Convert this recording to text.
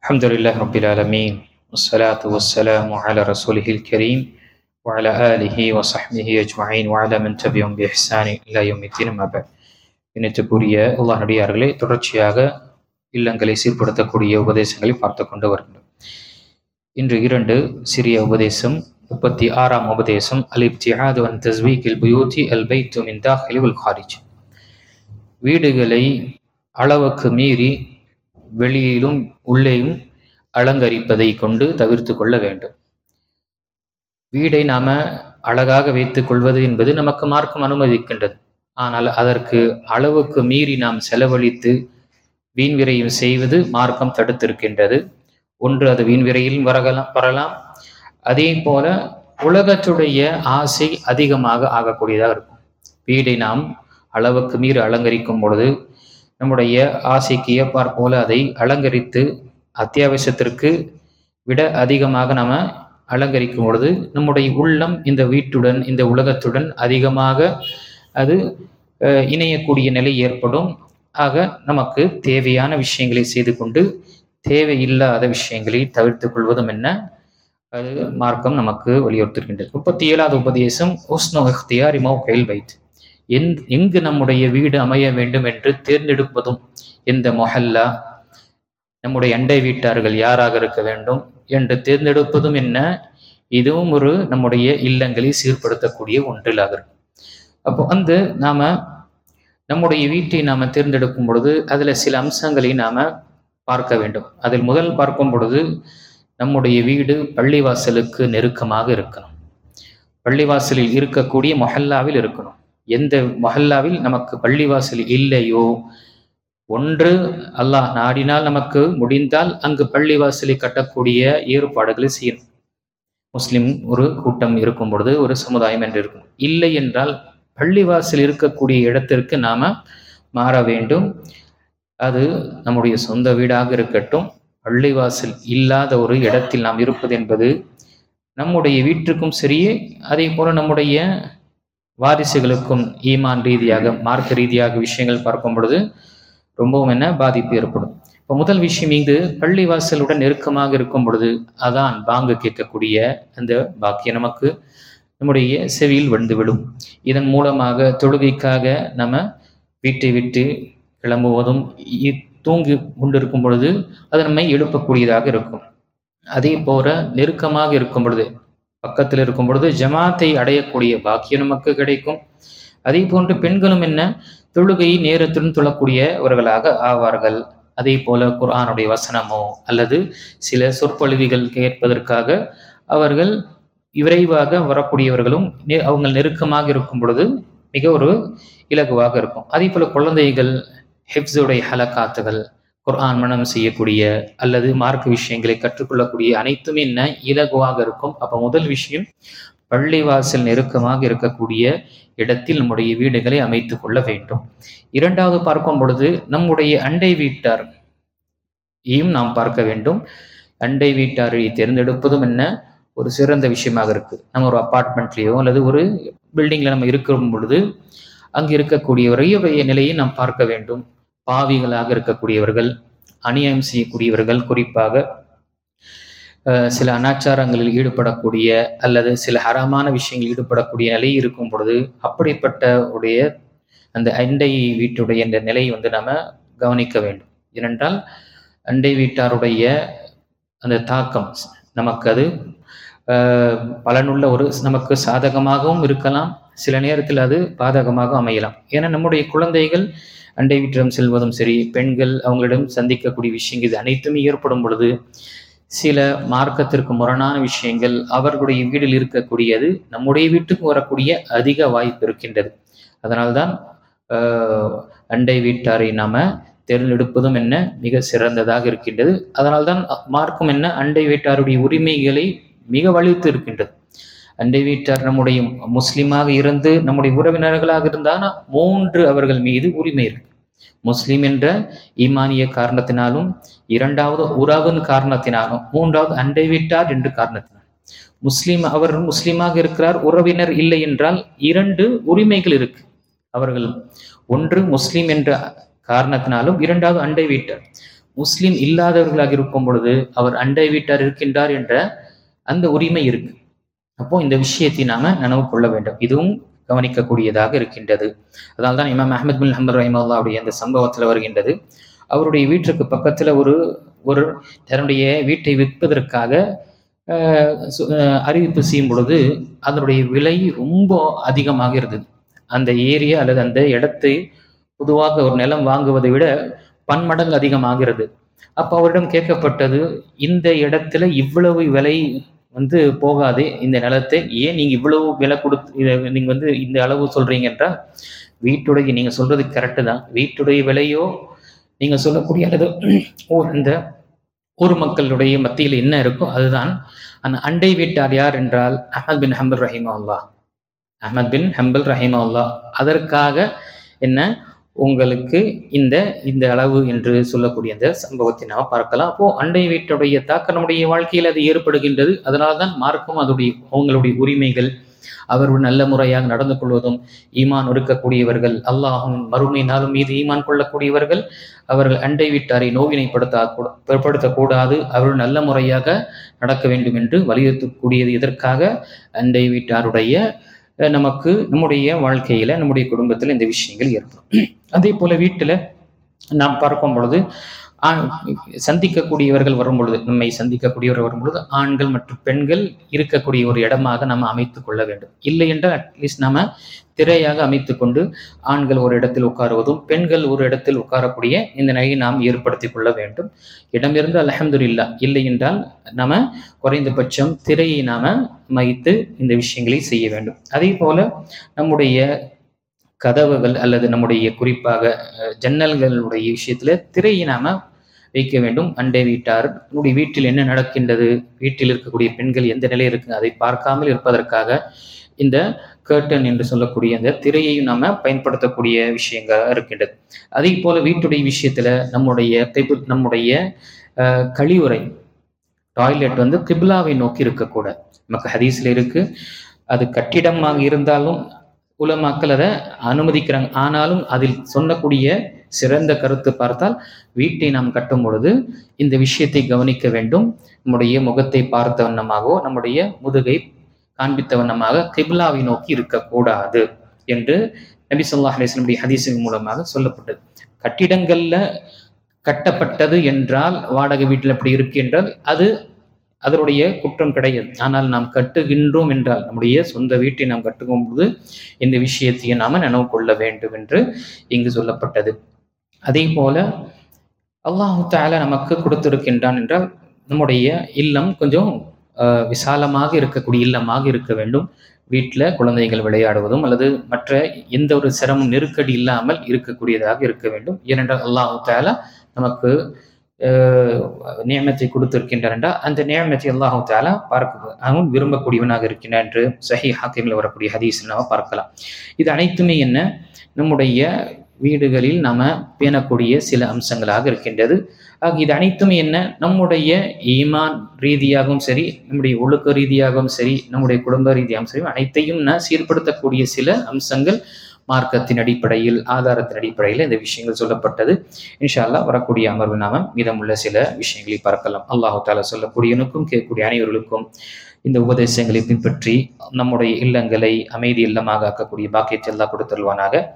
الحمد لله رب العالمين والصلاة والسلام على رسوله الكريم وعلى آله وصحبه أجمعين وعلى من تبعهم بإحسان إلى يوم الدين ما بعد. இணைத்துக்குரிய அல்லாஹ் நடிகார்களே, தொடர்ச்சியாக இல்லங்களை சீர்படுத்தக்கூடிய உபதேசங்களை பார்த்து கொண்டு வருகிறோம். இன்று 2 சிறிய உபதேசம். 36ஆம் உபதேசம் அல்-இப்திஆது அன் தஸ்வீகில் புயூதி அல்-பைத்து மின் தாஹிலி வல் ஹாரிஜ். வீடுகளை அளவுக்கு மீறி வெளியிலும் உள்ளேயும் அலங்கரிப்பதை கொண்டு தவிர்த்து கொள்ள வேண்டும். வீடை நாம அழகாக வைத்துக் கொள்வது என்பது நமக்கு மார்க்கம் அனுமதிக்கின்றது. ஆனால் அதற்கு அளவுக்கு மீறி நாம் செலவழித்து வீண் விரயம் செய்வது மார்க்கம் தடுத்திருக்கின்றது. ஒன்று, அது வீண் விரையிலும் வரலாம். அதே போல உலகத்துடைய ஆசை அதிகமாக ஆகக்கூடியதாக இருக்கும். வீடை நாம் அளவுக்கு மீறி அலங்கரிக்கும் பொழுது நம்முடைய ஆசைக்கு ஏற்பார் போல அதை அலங்கரித்து அத்தியாவசியத்திற்கு விட அதிகமாக நாம் அலங்கரிக்கும் பொழுது நம்முடைய உள்ளம் இந்த வீட்டுடன் இந்த உலகத்துடன் அதிகமாக அது இணையக்கூடிய நிலை ஏற்படும். ஆக நமக்கு தேவையான விஷயங்களை செய்து கொண்டு தேவையில்லாத விஷயங்களை தவிர்த்து கொள்வதும் என்ன, அது மார்க்கம் நமக்கு வலியுறுத்துகின்றது. 37ஆவது உபதேசம் உஸ்னு இக்தியாரி மௌகில் பைத். எங்கு நம்முடைய வீடு அமைய வேண்டும் என்று தேர்ந்தெடுப்பதும், எந்த மொஹல்லா, நம்முடைய அண்டை வீட்டார்கள் யாராக இருக்க வேண்டும் என்று தேர்ந்தெடுப்பதும் என்ன, இதுவும் ஒரு நம்முடைய இல்லங்களை சீர்படுத்தக்கூடிய ஒன்றிலாக இருக்கும். அப்போ நாம நம்முடைய வீட்டை நாம தேர்ந்தெடுக்கும் பொழுது அதுல சில அம்சங்களை நாம பார்க்க வேண்டும். அதில் முதல் பார்க்கும் பொழுது நம்முடைய வீடு பள்ளிவாசலுக்கு நெருக்கமாக இருக்கணும். பள்ளிவாசலில் இருக்கக்கூடிய மொஹல்லாவில் இருக்கணும். எந்த மொஹல்லாவில் நமக்கு பள்ளிவாசல் இல்லையோ, ஒன்று அல்லாஹ் நாடினால் நமக்கு முடிந்தால் அங்கு பள்ளிவாசலை கட்டக்கூடிய ஏற்பாடுகளை செய்யணும். முஸ்லிம் ஒரு கூட்டம் இருக்கும் பொழுது ஒரு சமுதாயம் என்று இருக்கும். இல்லை என்றால் பள்ளிவாசல் இருக்கக்கூடிய இடத்திற்கு நாம மாற வேண்டும். அது நம்முடைய சொந்த வீடாக இருக்கட்டும், பள்ளிவாசல் இல்லாத ஒரு இடத்தில் நாம் இருப்பது என்பது நம்முடைய வீட்டுக்கும் சரியே, அதே போல நம்முடைய வாரிசுகளுக்கும் ஈமான் ரீதியாக மார்க்க ரீதியாக விஷயங்கள் பார்க்கும் பொழுது ரொம்பவும் பாதிப்பு ஏற்படும். இப்போ முதல் விஷயம், இங்கு பள்ளிவாசலுடன் நெருக்கமாக இருக்கும் பொழுது அதான் பாங்கு கேட்கக்கூடிய அந்த பாக்கியம் நமக்கு நம்முடைய செவியில் வந்துவிடும். இதன் மூலமாக தொழுகைக்காக நம்ம வீட்டை விட்டு கிளம்புவதும் தூங்கி கொண்டிருக்கும் பொழுது அது நம்மை எழுப்பக்கூடியதாக இருக்கும். அதே போல நெருக்கமாக இருக்கும் பொழுது, பக்கத்தில் இருக்கும் பொழுது ஜமாத்தை அடையக்கூடிய பாக்கியம் நமக்கு கிடைக்கும். அதே போன்று பெண்களும் தொழுகையை நேரத்துடன் தொழக்கூடியவர்களாக ஆவார்கள். அதே போல குர்ஆனுடைய வசனமோ அல்லது சில சொற்பொழிவுகள் கேட்பதற்காக அவர்கள் விரைவாக வரக்கூடியவர்களும் அவங்க நெருக்கமாக இருக்கும் பொழுது மிக ஒரு இலகுவாக இருக்கும். அதே போல குழந்தைகள் ஹிப்ஸுடைய ஹலகாத்துகள், குர்ஆன் மனம் செய்யக்கூடிய அல்லது மார்க்க விஷயங்களை கற்றுக்கொள்ளக்கூடிய அனைத்துமே இலகுவாக இருக்கும். அப்போ முதல் விஷயம், பள்ளிவாசல் நெருக்கமாக இருக்கக்கூடிய இடத்தில் நம்முடைய வீடுகளை அமைத்து கொள்ள வேண்டும். இரண்டாவது பார்க்கும் பொழுது நம்முடைய அண்டை வீட்டாரையும் நாம் பார்க்க வேண்டும். அண்டை வீட்டாரை தேர்ந்தெடுப்பதும் ஒரு சிறந்த விஷயமாக இருக்கு. நம்ம ஒரு அப்பார்ட்மெண்ட்லேயோ அல்லது ஒரு பில்டிங்ல நம்ம இருக்கும் பொழுது அங்கு இருக்கக்கூடியவரைய நிலையை நாம் பார்க்க வேண்டும். பாவிகளாக இருக்கக்கூடியவர்கள், அநியாயம் செய்யக்கூடியவர்கள், குறிப்பாக சில அனாச்சாரங்களில் ஈடுபடக்கூடிய அல்லது சில ஹராமான விஷயங்களில் ஈடுபடக்கூடிய நிலை இருக்கும் பொழுது அப்படிப்பட்ட உடைய அந்த அண்டை வீட்டுடைய இந்த நிலையை நம்ம கவனிக்க வேண்டும். ஏனென்றால் அண்டை வீட்டாருடைய அந்த தாக்கம் நமக்கு அது பலனுள்ள ஒரு நமக்கு சாதகமாகவும் இருக்கலாம், சில நேரத்தில் அது பாதகமாக அமையலாம். ஏன்னா நம்முடைய குழந்தைகள் அண்டை வீட்டிடம் செல்வதும் சரி, பெண்கள் அவங்களிடம் சந்திக்கக்கூடிய விஷயங்கள் இது அனைத்துமே ஏற்படும் பொழுது சில மார்க்கத்திற்கு முரணான விஷயங்கள் அவர்களுடைய வீட்டில் இருக்கக்கூடியது நம்முடைய வீட்டுக்கு வரக்கூடிய அதிக வாய்ப்பு இருக்கின்றது. அதனால்தான் அண்டை வீட்டாரை நாம தேர்ந்தெடுப்பதும் மிக சிறந்ததாக இருக்கின்றது. அதனால்தான் மார்க்கம் அண்டை வீட்டாருடைய உரிமைகளை மிக வலியுறுத்தி இருக்கின்றது. அண்டை வீட்டார் நம்முடைய முஸ்லிமாக இருந்து நம்முடைய உறவினர்களாக இருந்தால் 3 அவர்கள் மீது உரிமை இருக்கு. முஸ்லிம் என்ற ஈமானிய காரணத்தினாலும், இரண்டாவது உறவின் காரணத்தினாலும், மூன்றாவது அண்டை வீட்டார் என்று காரணத்தினாலும். அவர் முஸ்லிமாக இருக்கிறார், உறவினர் இல்லை என்றால் 2 உரிமைகள் இருக்கு அவர்கள். ஒன்று முஸ்லிம் என்ற காரணத்தினாலும், இரண்டாவது அண்டை வீட்டார். முஸ்லிம் இல்லாதவர்களாக இருக்கும் பொழுது அவர் அண்டை வீட்டார் இருக்கின்றார் என்ற அந்த உரிமை இருக்கு. அப்போ இந்த விஷயத்தை நாம நனவு கொள்ள வேண்டும். இதுவும் கவனிக்கக்கூடியதாக இருக்கின்றது. அதனால்தான் இமாம் அஹ்மத் பின் ஹம்பல் ரஹிமஹுல்லாஹுடைய அந்த சம்பவத்தில் வருகின்றது. அவருடைய வீட்டுக்கு பக்கத்துல ஒரு தன்னுடைய வீட்டை விற்பதற்காக அறிவிப்பு செய்யும் பொழுது அதனுடைய விலை ரொம்ப அதிகமாக இருந்தது. அந்த ஏரியா அல்லது அந்த இடத்தை பொதுவாக ஒரு நிலம் வாங்குவதை விட பன்மடங்கு அதிகமாகிறது. அப்போ அவரிடம் கேட்கப்பட்டது, இந்த இடத்துல இவ்வளவு விலை போகாது, இந்த நிலத்தை ஏன் நீங்க இவ்வளவு விலை கொடுத்து நீங்க இந்த அளவு சொல்றீங்க என்றால், வீட்டுடைய நீங்க சொல்றது கரெக்டு தான், வீட்டுடைய விலையோ நீங்க சொல்லக்கூடிய அல்லது இந்த ஊர் மக்களுடைய மத்தியில் என்ன இருக்கோ அதுதான். அந்த அண்டை வீட்டார் யார் என்றால் அஹ்மத் பின் ஹம்பல் ரஹிமஹுல்லாஹ். அதற்காக என்ன உங்களுக்கு இந்த அளவு என்று சொல்லக்கூடிய அந்த சம்பவத்தை நாம் பார்க்கலாம். அப்போ அண்டை வீட்டுடைய தாக்கம் நம்முடைய வாழ்க்கையில் அது ஏற்படுகின்றது. அதனால்தான் மார்க்கம் அவங்களுடைய உரிமைகள், அவர்கள் நல்ல முறையாக நடந்து கொள்வதும், ஈமான் இருக்கக்கூடியவர்கள், அல்லாஹும் மறுமை நாளும் மீது ஈமான் கொள்ளக்கூடியவர்கள், அவர்கள் அண்டை வீட்டாரை நோவினைப்படுத்தக்கூடாது, அவர்கள் நல்ல முறையாக நடக்க வேண்டும் என்று வலியுறுத்தக்கூடியது. இதற்காக அண்டை வீட்டாருடைய நமக்கு நம்முடைய வாழ்க்கையில நம்முடைய குடும்பத்தில் இந்த விஷயங்கள் ஏற்படும். அதே போல வீட்டுல நாம் பார்க்கும் பொழுது சந்திக்கக்கூடியவர்கள் வரும் பொழுது, நம்மை சந்திக்கக்கூடியவர்கள் வரும் பொழுது ஆண்கள் மற்றும் பெண்கள் இருக்கக்கூடிய ஒரு இடமாக நம்ம அமைத்துக் கொள்ள வேண்டும். இல்லை என்றால் அட்லீஸ்ட் நம்ம திரையாக அமைத்து கொண்டு ஆண்கள் ஒரு இடத்தில் உட்காருவதும் பெண்கள் ஒரு இடத்தில் உட்காரக்கூடிய இந்த நிலையை நாம் ஏற்படுத்தி கொள்ள வேண்டும். இடமிருந்து அல்ஹம்துலில்லாஹ், இல்லை என்றால் நம்ம குறைந்தபட்சம் திரையை நாம அமைத்து இந்த விஷயங்களை செய்ய வேண்டும். அதே போல நம்முடைய கதவுகள் அல்லது நம்முடைய குறிப்பாக ஜன்னல்களுடைய விஷயத்துல திரையை நாம வைக்க வேண்டும். அண்டை வீட்டார் நம்முடைய வீட்டில் என்ன நடக்கின்றது, வீட்டில் இருக்கக்கூடிய பெண்கள் எந்த நிலையில் இருக்கு அதை பார்க்காமல் இருப்பதற்காக இந்த கர்டன் என்று சொல்லக்கூடிய அந்த திரையையும் நாம பயன்படுத்தக்கூடிய விஷயங்கள் இருக்கின்றது. அதே போல வீட்டுடைய விஷயத்துல நம்முடைய கழிவுறை டாய்லெட் கிப்லாவை நோக்கி இருக்கக்கூடாது. நமக்கு ஹதீஸ்ல இருக்கு, அது கட்டிடமாக இருந்தாலும் உலமாக்கள் அதை அனுமதிக்கிறாங்க. ஆனாலும் அதில் சொல்லக்கூடிய சிறந்த கருத்து பார்த்தால், வீட்டை நாம் கட்டும் பொழுது இந்த விஷயத்தை கவனிக்க வேண்டும். நம்முடைய முகத்தை பார்த்த வண்ணமாகவோ நம்முடைய முதுகை காண்பித்த வண்ணமாக கிப்லாவை நோக்கி இருக்கக்கூடாது என்று நபி ஸல்லல்லாஹு அலைஹி வஸல்லம் ஹதீஸின் மூலமாக சொல்லப்பட்டது. கட்டிடங்கள்ல கட்டப்பட்டது என்றால், வாடகை வீட்டில் அப்படி இருக்கு என்றால் அது அதனுடைய குற்றம் கிடையாது. ஆனால் நாம் கட்டுகின்றோம் என்றால், நம்முடைய சொந்த வீட்டை நாம் கட்டுக்கும் போது இந்த விஷயத்தையும் நாம நினைவு கொள்ள வேண்டும் என்று இங்கு சொல்லப்பட்டது. அதே போல அல்லாஹு தஆலா நமக்கு கொடுத்திருக்கின்றான் என்றால், நம்முடைய இல்லம் கொஞ்சம் விசாலமாக இருக்கக்கூடிய இல்லமாக இருக்க வேண்டும். வீட்டில் குழந்தைகள் விளையாடுவதும் அல்லது மற்ற எந்த ஒரு சிரமம் நெருக்கடி இல்லாமல் இருக்கக்கூடியதாக இருக்க வேண்டும். ஏனென்றால் அல்லாஹு தஆலா நமக்கு நியமத்தை கொடுத்திருக்கின்றார் என்றால் அந்த நியமத்தை அல்லாஹு தஆலா அவன் விரும்பக்கூடியவனாக இருக்கின்றான் என்று சஹீஹ் ஹாக்கிமில் வரக்கூடிய ஹதீஸில் நாம் பார்க்கலாம். இது அனைத்துமே என்ன, நம்முடைய வீடுகளில் நாம பேணக்கூடிய சில அம்சங்களாக இருக்கின்றது. இது அனைத்துமே என்ன, நம்முடைய ஈமான் ரீதியாகவும் சரி, நம்முடைய ஒழுக்க ரீதியாகவும் சரி, நம்முடைய குடும்ப ரீதியாகவும் சரி, அனைத்தையும் சீர்படுத்தக்கூடிய சில அம்சங்கள் மார்க்கத்தின் அடிப்படையில், ஆதாரத்தின் அடிப்படையில் இந்த விஷயங்கள் சொல்லப்பட்டது. இன்ஷா அல்லாஹ் வரக்கூடிய அமர்வு நாம மீதமுள்ள சில விஷயங்களை பார்க்கலாம். அல்லாஹு தஆலா சொல்லக்கூடியவனுக்கும் கேட்கக்கூடிய அனைவர்களுக்கும் இந்த உபதேசங்களை பின்பற்றி நம்முடைய இல்லங்களை அமைதி இல்லமாக ஆக்கக்கூடிய பாக்கியத்தை அல்லாஹ் கொடுத்தருள்வானாக.